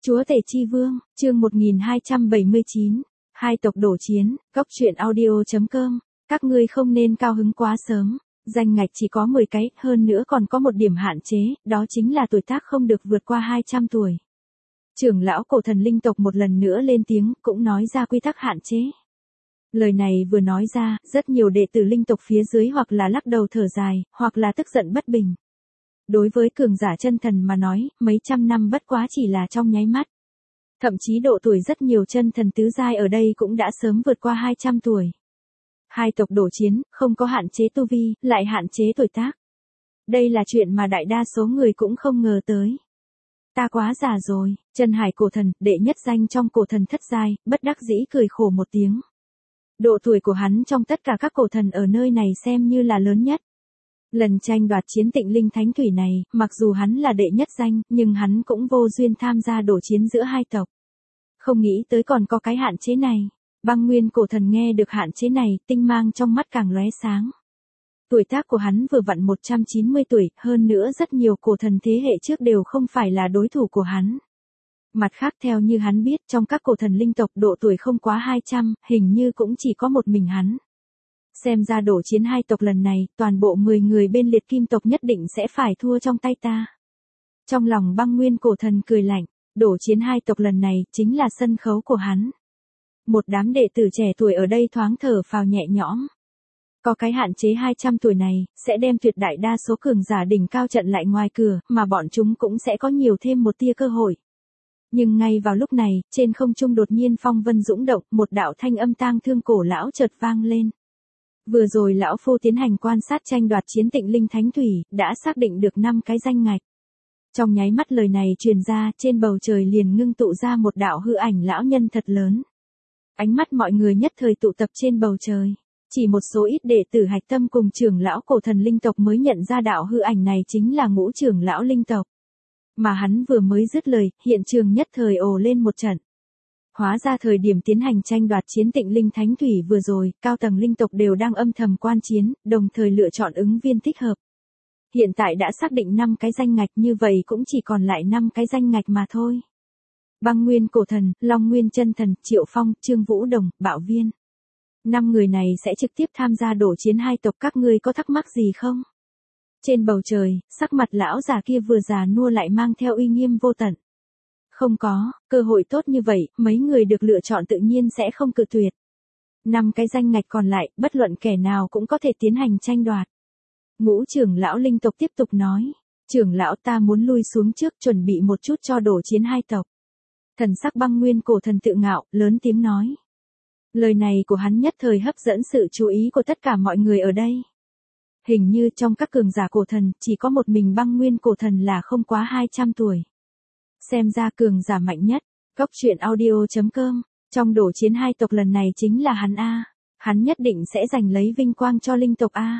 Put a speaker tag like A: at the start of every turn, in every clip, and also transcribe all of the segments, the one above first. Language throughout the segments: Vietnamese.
A: Chúa Tể Chi Vương, chương 1279, hai tộc đổ chiến, góc truyện audio.com, các ngươi không nên cao hứng quá sớm, danh ngạch chỉ có 10 cái, hơn nữa còn có một điểm hạn chế, đó chính là tuổi tác không được vượt qua 200 tuổi. Trưởng lão cổ thần linh tộc một lần nữa lên tiếng, cũng nói ra quy tắc hạn chế. Lời này vừa nói ra, rất nhiều đệ tử linh tộc phía dưới hoặc là lắc đầu thở dài, hoặc là tức giận bất bình. Đối với cường giả chân thần mà nói, mấy trăm năm bất quá chỉ là trong nháy mắt. Thậm chí độ tuổi rất nhiều chân thần tứ giai ở đây cũng đã sớm vượt qua 200 tuổi. Hai tộc đổ chiến, không có hạn chế tu vi, lại hạn chế tuổi tác. Đây là chuyện mà đại đa số người cũng không ngờ tới. Ta quá già rồi, Chân Hải cổ thần, đệ nhất danh trong cổ thần thất giai, bất đắc dĩ cười khổ một tiếng. Độ tuổi của hắn trong tất cả các cổ thần ở nơi này xem như là lớn nhất. Lần tranh đoạt chiến Tịnh Linh Thánh Thủy này, mặc dù hắn là đệ nhất danh, nhưng hắn cũng vô duyên tham gia đổ chiến giữa hai tộc. Không nghĩ tới còn có cái hạn chế này. Băng Nguyên cổ thần nghe được hạn chế này, tinh mang trong mắt càng lóe sáng. Tuổi tác của hắn vừa vặn 190 tuổi, hơn nữa rất nhiều cổ thần thế hệ trước đều không phải là đối thủ của hắn. Mặt khác theo như hắn biết, trong các cổ thần linh tộc độ tuổi không quá 200, hình như cũng chỉ có một mình hắn. Xem ra đổ chiến hai tộc lần này, toàn bộ 10 người bên liệt kim tộc nhất định sẽ phải thua trong tay ta. Trong lòng Băng Nguyên cổ thần cười lạnh, đổ chiến hai tộc lần này chính là sân khấu của hắn. Một đám đệ tử trẻ tuổi ở đây thoáng thở phào nhẹ nhõm. Có cái hạn chế 200 tuổi này, sẽ đem tuyệt đại đa số cường giả đỉnh cao trận lại ngoài cửa, mà bọn chúng cũng sẽ có nhiều thêm một tia cơ hội. Nhưng ngay vào lúc này, trên không trung đột nhiên phong vân dũng động, một đạo thanh âm tang thương cổ lão chợt vang lên. Vừa rồi lão phu tiến hành quan sát tranh đoạt chiến Tịnh Linh Thánh Thủy, đã xác định được 5 cái danh ngạch. Trong nháy mắt lời này truyền ra, trên bầu trời liền ngưng tụ ra một đạo hư ảnh lão nhân thật lớn. Ánh mắt mọi người nhất thời tụ tập trên bầu trời. Chỉ một số ít đệ tử hạch tâm cùng trưởng lão cổ thần linh tộc mới nhận ra đạo hư ảnh này chính là Ngũ trưởng lão linh tộc. Mà hắn vừa mới dứt lời, hiện trường nhất thời ồ lên một trận. Hóa ra thời điểm tiến hành tranh đoạt chiến Tịnh Linh Thánh Thủy vừa rồi, cao tầng linh tộc đều đang âm thầm quan chiến, đồng thời lựa chọn ứng viên thích hợp. Hiện tại đã xác định 5 cái danh ngạch, như vậy cũng chỉ còn lại 5 cái danh ngạch mà thôi. Băng Nguyên cổ thần, Long Nguyên chân thần, Triệu Phong, Trương Vũ Đồng, Bạo Viên. 5 người này sẽ trực tiếp tham gia đổ chiến hai tộc, các ngươi có thắc mắc gì không? Trên bầu trời, sắc mặt lão già kia vừa già nua lại mang theo uy nghiêm vô tận. Không có, cơ hội tốt như vậy, mấy người được lựa chọn tự nhiên sẽ không cự tuyệt. 5 cái danh ngạch còn lại, bất luận kẻ nào cũng có thể tiến hành tranh đoạt. Ngũ trưởng lão linh tộc tiếp tục nói, trưởng lão ta muốn lui xuống trước chuẩn bị một chút cho đổ chiến hai tộc. Thần sắc Băng Nguyên cổ thần tự ngạo, lớn tiếng nói. Lời này của hắn nhất thời hấp dẫn sự chú ý của tất cả mọi người ở đây. Hình như trong các cường giả cổ thần, chỉ có một mình Băng Nguyên cổ thần là không quá 200 tuổi. Xem ra cường giả mạnh nhất, góc truyện audio.com, trong đổ chiến hai tộc lần này chính là hắn A. Hắn nhất định sẽ giành lấy vinh quang cho linh tộc A.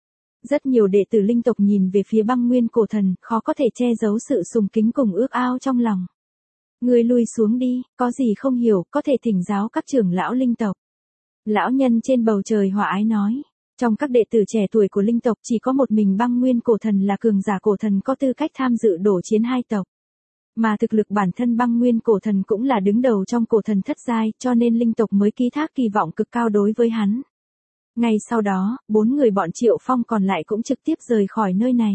A: Rất nhiều đệ tử linh tộc nhìn về phía Băng Nguyên cổ thần, khó có thể che giấu sự sùng kính cùng ước ao trong lòng. Ngươi lui xuống đi, có gì không hiểu, có thể thỉnh giáo các trưởng lão linh tộc. Lão nhân trên bầu trời hòa ái nói. Trong các đệ tử trẻ tuổi của linh tộc chỉ có một mình Băng Nguyên cổ thần là cường giả cổ thần có tư cách tham dự đổ chiến hai tộc. Mà thực lực bản thân Băng Nguyên cổ thần cũng là đứng đầu trong cổ thần thất giai, cho nên linh tộc mới ký thác kỳ vọng cực cao đối với hắn. Ngay sau đó, 4 người bọn Triệu Phong còn lại cũng trực tiếp rời khỏi nơi này.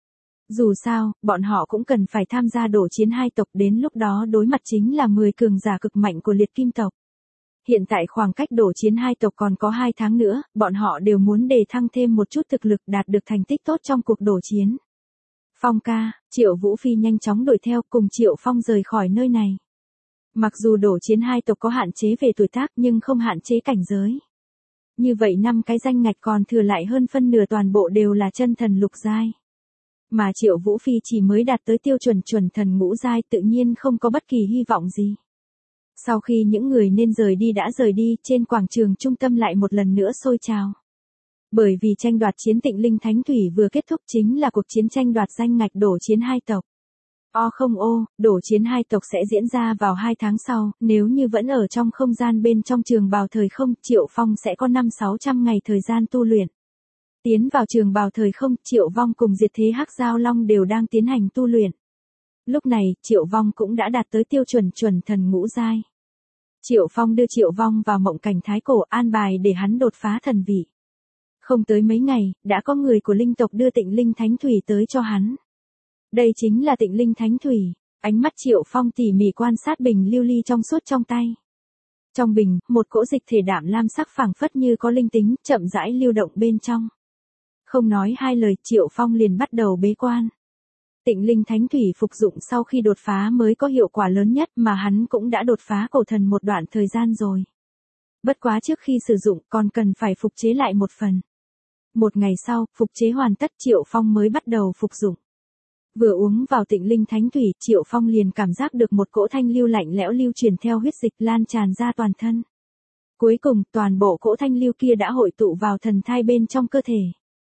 A: Dù sao, bọn họ cũng cần phải tham gia đổ chiến hai tộc, đến lúc đó đối mặt chính là 10 cường giả cực mạnh của liệt kim tộc. Hiện tại khoảng cách đổ chiến hai tộc còn có 2 tháng nữa, bọn họ đều muốn đề thăng thêm một chút thực lực, đạt được thành tích tốt trong cuộc đổ chiến. Phong ca, Triệu Vũ Phi nhanh chóng đuổi theo, cùng Triệu Phong rời khỏi nơi này. Mặc dù đổ chiến hai tộc có hạn chế về tuổi tác nhưng không hạn chế cảnh giới. Như vậy 5 cái danh ngạch còn thừa lại hơn phân nửa toàn bộ đều là chân thần lục giai. Mà Triệu Vũ Phi chỉ mới đạt tới tiêu chuẩn chuẩn thần ngũ giai, tự nhiên không có bất kỳ hy vọng gì. Sau khi những người nên rời đi đã rời đi, trên quảng trường trung tâm lại một lần nữa sôi trào. Bởi vì tranh đoạt chiến Tịnh Linh Thánh Thủy vừa kết thúc, chính là cuộc chiến tranh đoạt danh ngạch đổ chiến hai tộc. Đổ chiến hai tộc sẽ diễn ra vào 2 tháng sau, nếu như vẫn ở trong không gian bên trong trường bào thời không, Triệu Phong sẽ có 500-600 ngày thời gian tu luyện. Tiến vào trường bào thời không, Triệu Vong cùng Diệt Thế Hắc Giao Long đều đang tiến hành tu luyện. Lúc này, Triệu Vong cũng đã đạt tới tiêu chuẩn chuẩn thần ngũ giai. Triệu Phong đưa Triệu Vong vào mộng cảnh thái cổ an bài để hắn đột phá thần vị. Không tới mấy ngày, đã có người của linh tộc đưa Tịnh Linh Thánh Thủy tới cho hắn. Đây chính là Tịnh Linh Thánh Thủy. Ánh mắt Triệu Phong tỉ mỉ quan sát bình lưu ly trong suốt trong tay. Trong bình, một cỗ dịch thể đạm lam sắc phảng phất như có linh tính, chậm rãi lưu động bên trong. Không nói hai lời, Triệu Phong liền bắt đầu bế quan. Tịnh Linh Thánh Thủy phục dụng sau khi đột phá mới có hiệu quả lớn nhất mà hắn cũng đã đột phá cổ thần một đoạn thời gian rồi. Bất quá trước khi sử dụng còn cần phải phục chế lại một phần. Một ngày sau, phục chế hoàn tất Triệu Phong mới bắt đầu phục dụng. Vừa uống vào Tịnh Linh Thánh Thủy, Triệu Phong liền cảm giác được một cỗ thanh lưu lạnh lẽo lưu truyền theo huyết dịch lan tràn ra toàn thân. Cuối cùng, toàn bộ cỗ thanh lưu kia đã hội tụ vào thần thai bên trong cơ thể.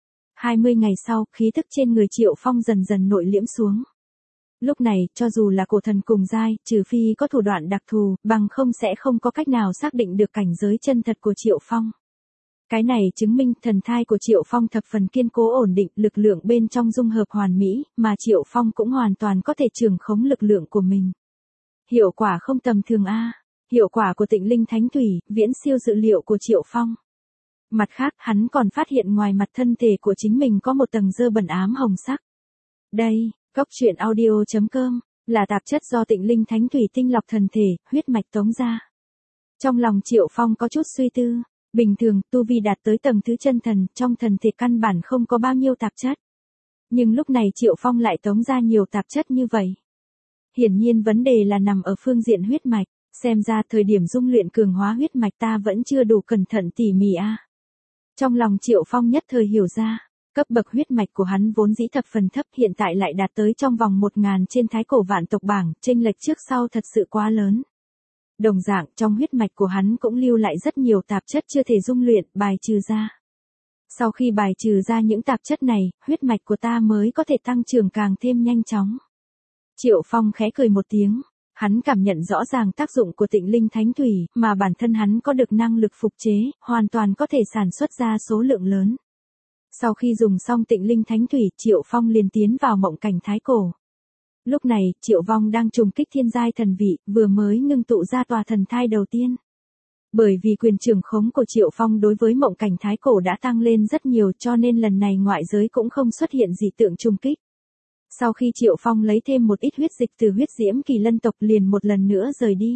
A: 20 ngày sau, khí thức trên người Triệu Phong dần dần nội liễm xuống. Lúc này, cho dù là cổ thần cùng giai, trừ phi có thủ đoạn đặc thù, bằng không sẽ không có cách nào xác định được cảnh giới chân thật của Triệu Phong. Cái này chứng minh thần thai của Triệu Phong thập phần kiên cố ổn định, lực lượng bên trong dung hợp hoàn mỹ, mà Triệu Phong cũng hoàn toàn có thể trường khống lực lượng của mình. Hiệu quả không tầm thường a. Hiệu quả của Tịnh Linh Thánh Thủy, viễn siêu dự liệu của Triệu Phong. Mặt khác, hắn còn phát hiện ngoài mặt thân thể của chính mình có một tầng dơ bẩn ám hồng sắc. Đây, goctruyện.audio.com, là tạp chất do Tịnh Linh Thánh Thủy tinh lọc thần thể, huyết mạch tống ra. Trong lòng Triệu Phong có chút suy tư. Bình thường, tu vi đạt tới tầng thứ chân thần, trong thần thể căn bản không có bao nhiêu tạp chất. Nhưng lúc này Triệu Phong lại tống ra nhiều tạp chất như vậy. Hiển nhiên vấn đề là nằm ở phương diện huyết mạch, xem ra thời điểm dung luyện cường hóa huyết mạch ta vẫn chưa đủ cẩn thận tỉ mỉ a. Trong lòng Triệu Phong nhất thời hiểu ra, cấp bậc huyết mạch của hắn vốn dĩ thập phần thấp hiện tại lại đạt tới trong vòng 1000 trên thái cổ vạn tộc bảng, chênh lệch trước sau thật sự quá lớn. Đồng dạng, trong huyết mạch của hắn cũng lưu lại rất nhiều tạp chất chưa thể dung luyện, bài trừ ra. Sau khi bài trừ ra những tạp chất này, huyết mạch của ta mới có thể tăng trưởng càng thêm nhanh chóng. Triệu Phong khẽ cười một tiếng, hắn cảm nhận rõ ràng tác dụng của Tịnh Linh Thánh Thủy, mà bản thân hắn có được năng lực phục chế, hoàn toàn có thể sản xuất ra số lượng lớn. Sau khi dùng xong Tịnh Linh Thánh Thủy, Triệu Phong liền tiến vào mộng cảnh thái cổ. Lúc này, Triệu Vong đang trùng kích thiên giai thần vị, vừa mới ngưng tụ ra tòa thần thai đầu tiên. Bởi vì quyền trưởng khống của Triệu Phong đối với mộng cảnh thái cổ đã tăng lên rất nhiều cho nên lần này ngoại giới cũng không xuất hiện dị tượng trùng kích. Sau khi Triệu Phong lấy thêm một ít huyết dịch từ huyết diễm kỳ lân tộc liền một lần nữa rời đi.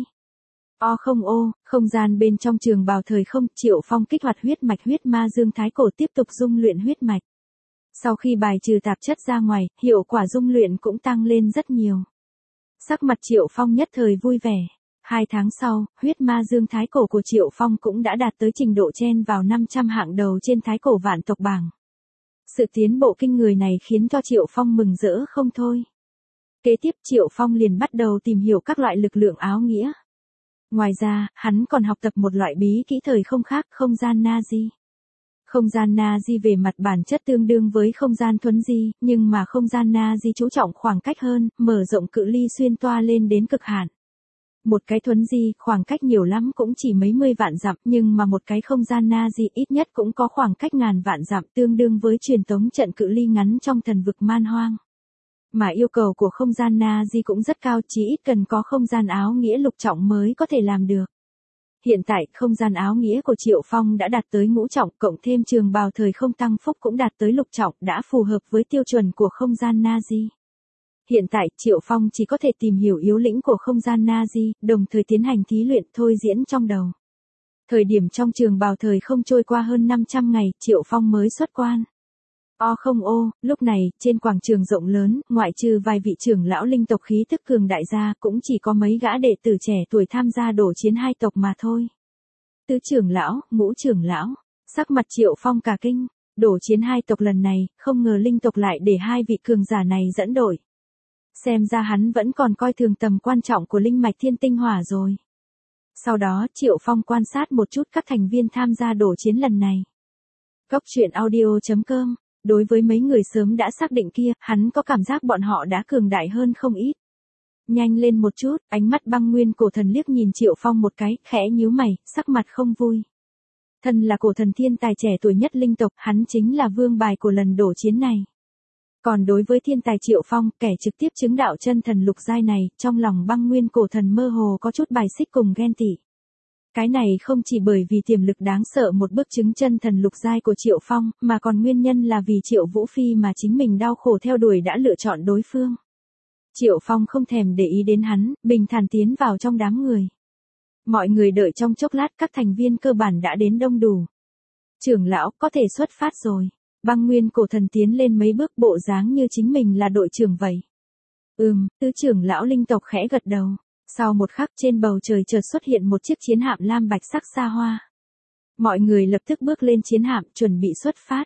A: Không gian bên trong trường bào thời không, Triệu Phong kích hoạt huyết mạch huyết ma dương thái cổ tiếp tục dung luyện huyết mạch. Sau khi bài trừ tạp chất ra ngoài, hiệu quả dung luyện cũng tăng lên rất nhiều. Sắc mặt Triệu Phong nhất thời vui vẻ. 2 tháng sau, huyết ma dương thái cổ của Triệu Phong cũng đã đạt tới trình độ chen vào 500 hạng đầu trên thái cổ vạn tộc bảng. Sự tiến bộ kinh người này khiến cho Triệu Phong mừng rỡ không thôi. Kế tiếp Triệu Phong liền bắt đầu tìm hiểu các loại lực lượng áo nghĩa. Ngoài ra, hắn còn học tập một loại bí kỹ thời không khác, không gian Na-di. Không gian Na-di về mặt bản chất tương đương với không gian thuấn di, nhưng mà không gian Na-di chú trọng khoảng cách hơn, mở rộng cự ly xuyên toa lên đến cực hạn. Một cái thuấn di, khoảng cách nhiều lắm cũng chỉ mấy mươi vạn dặm, nhưng mà một cái không gian Na-di ít nhất cũng có khoảng cách ngàn vạn dặm tương đương với truyền tống trận cự ly ngắn trong thần vực man hoang. Mà yêu cầu của không gian Na-di cũng rất cao, chỉ ít cần có không gian áo nghĩa lục trọng mới có thể làm được. Hiện tại, không gian áo nghĩa của Triệu Phong đã đạt tới ngũ trọng, cộng thêm trường bào thời không tăng phúc cũng đạt tới lục trọng, đã phù hợp với tiêu chuẩn của không gian Na-di. Hiện tại, Triệu Phong chỉ có thể tìm hiểu yếu lĩnh của không gian Na-di, đồng thời tiến hành thí luyện thôi diễn trong đầu. Thời điểm trong trường bào thời không trôi qua hơn 500 ngày, Triệu Phong mới xuất quan. Lúc này, trên quảng trường rộng lớn, ngoại trừ vài vị trưởng lão linh tộc khí tức cường đại gia, cũng chỉ có mấy gã đệ tử trẻ tuổi tham gia đổ chiến hai tộc mà thôi. Tứ trưởng lão, ngũ trưởng lão, sắc mặt Triệu Phong cả kinh, đổ chiến hai tộc lần này, không ngờ linh tộc lại để hai vị cường giả này dẫn đội. Xem ra hắn vẫn còn coi thường tầm quan trọng của linh mạch thiên tinh hỏa rồi. Sau đó, Triệu Phong quan sát một chút các thành viên tham gia đổ chiến lần này. Goctruyện.audio.com. Đối với mấy người sớm đã xác định kia, hắn có cảm giác bọn họ đã cường đại hơn không ít. Nhanh lên một chút, ánh mắt băng nguyên cổ thần liếc nhìn Triệu Phong một cái, khẽ nhíu mày, sắc mặt không vui. Thân là cổ thần thiên tài trẻ tuổi nhất linh tộc, hắn chính là vương bài của lần đổ chiến này. Còn đối với thiên tài Triệu Phong, kẻ trực tiếp chứng đạo chân thần lục giai này, trong lòng Băng Nguyên Cổ Thần mơ hồ có chút bài xích cùng ghen tị. Cái này không chỉ bởi vì tiềm lực đáng sợ một bước chứng chân thần lục giai của Triệu Phong, mà còn nguyên nhân là vì Triệu Vũ Phi mà chính mình đau khổ theo đuổi đã lựa chọn đối phương. Triệu Phong không thèm để ý đến hắn, bình thản tiến vào trong đám người. Mọi người đợi trong chốc lát, các thành viên cơ bản đã đến đông đủ. Trưởng lão, có thể xuất phát rồi. Băng Nguyên Cổ Thần tiến lên mấy bước, bộ dáng như chính mình là đội trưởng vậy. Tứ trưởng lão linh tộc khẽ gật đầu. Sau một khắc, trên bầu trời chợt xuất hiện một chiếc chiến hạm lam bạch sắc xa hoa. Mọi người lập tức bước lên chiến hạm, chuẩn bị xuất phát.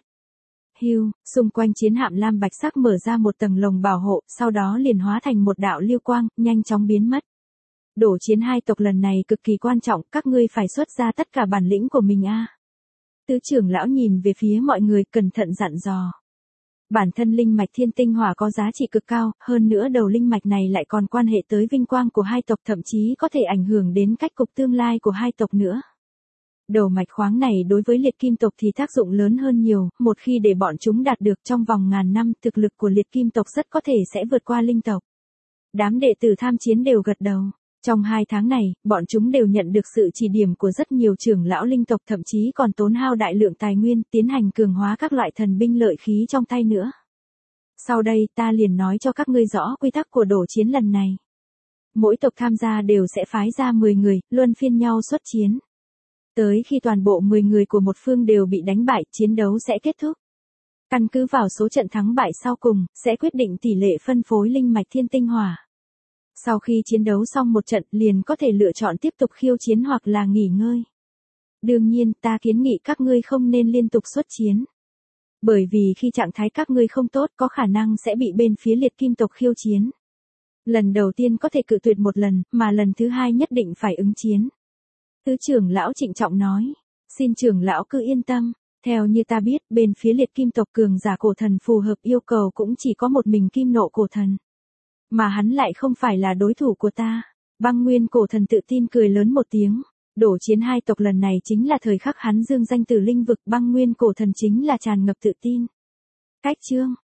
A: Xung quanh chiến hạm lam bạch sắc mở ra một tầng lồng bảo hộ, sau đó liền hóa thành một đạo lưu quang, nhanh chóng biến mất. Đổ chiến hai tộc lần này cực kỳ quan trọng, các ngươi phải xuất ra tất cả bản lĩnh của mình a. Tứ trưởng lão nhìn về phía mọi người, cẩn thận dặn dò. Bản thân linh mạch thiên tinh hỏa có giá trị cực cao, hơn nữa đầu linh mạch này lại còn quan hệ tới vinh quang của hai tộc, thậm chí có thể ảnh hưởng đến cách cục tương lai của hai tộc nữa. Đầu mạch khoáng này đối với liệt kim tộc thì tác dụng lớn hơn nhiều, một khi để bọn chúng đạt được trong vòng ngàn năm, thực lực của liệt kim tộc rất có thể sẽ vượt qua linh tộc. Đám đệ tử tham chiến đều gật đầu. Trong 2 tháng này, bọn chúng đều nhận được sự chỉ điểm của rất nhiều trưởng lão linh tộc, thậm chí còn tốn hao đại lượng tài nguyên, tiến hành cường hóa các loại thần binh lợi khí trong tay nữa. Sau đây ta liền nói cho các ngươi rõ quy tắc của đổ chiến lần này. Mỗi tộc tham gia đều sẽ phái ra 10 người, luân phiên nhau xuất chiến. Tới khi toàn bộ 10 người của một phương đều bị đánh bại, chiến đấu sẽ kết thúc. Căn cứ vào số trận thắng bại sau cùng, sẽ quyết định tỷ lệ phân phối linh mạch thiên tinh hỏa. Sau khi chiến đấu xong một trận, liền có thể lựa chọn tiếp tục khiêu chiến hoặc là nghỉ ngơi. Đương nhiên, ta kiến nghị các ngươi không nên liên tục xuất chiến. Bởi vì khi trạng thái các ngươi không tốt, có khả năng sẽ bị bên phía liệt kim tộc khiêu chiến. Lần đầu tiên có thể cự tuyệt một lần, mà lần thứ 2 nhất định phải ứng chiến. Tứ trưởng lão trịnh trọng nói. Xin trưởng lão cứ yên tâm. Theo như ta biết, bên phía liệt kim tộc cường giả cổ thần phù hợp yêu cầu cũng chỉ có một mình kim nộ cổ thần. Mà hắn lại không phải là đối thủ của ta. Băng Nguyên Cổ Thần tự tin cười lớn một tiếng. Đổ chiến hai tộc lần này chính là thời khắc hắn dương danh từ linh vực, Băng Nguyên Cổ Thần chính là tràn ngập tự tin. Cách chương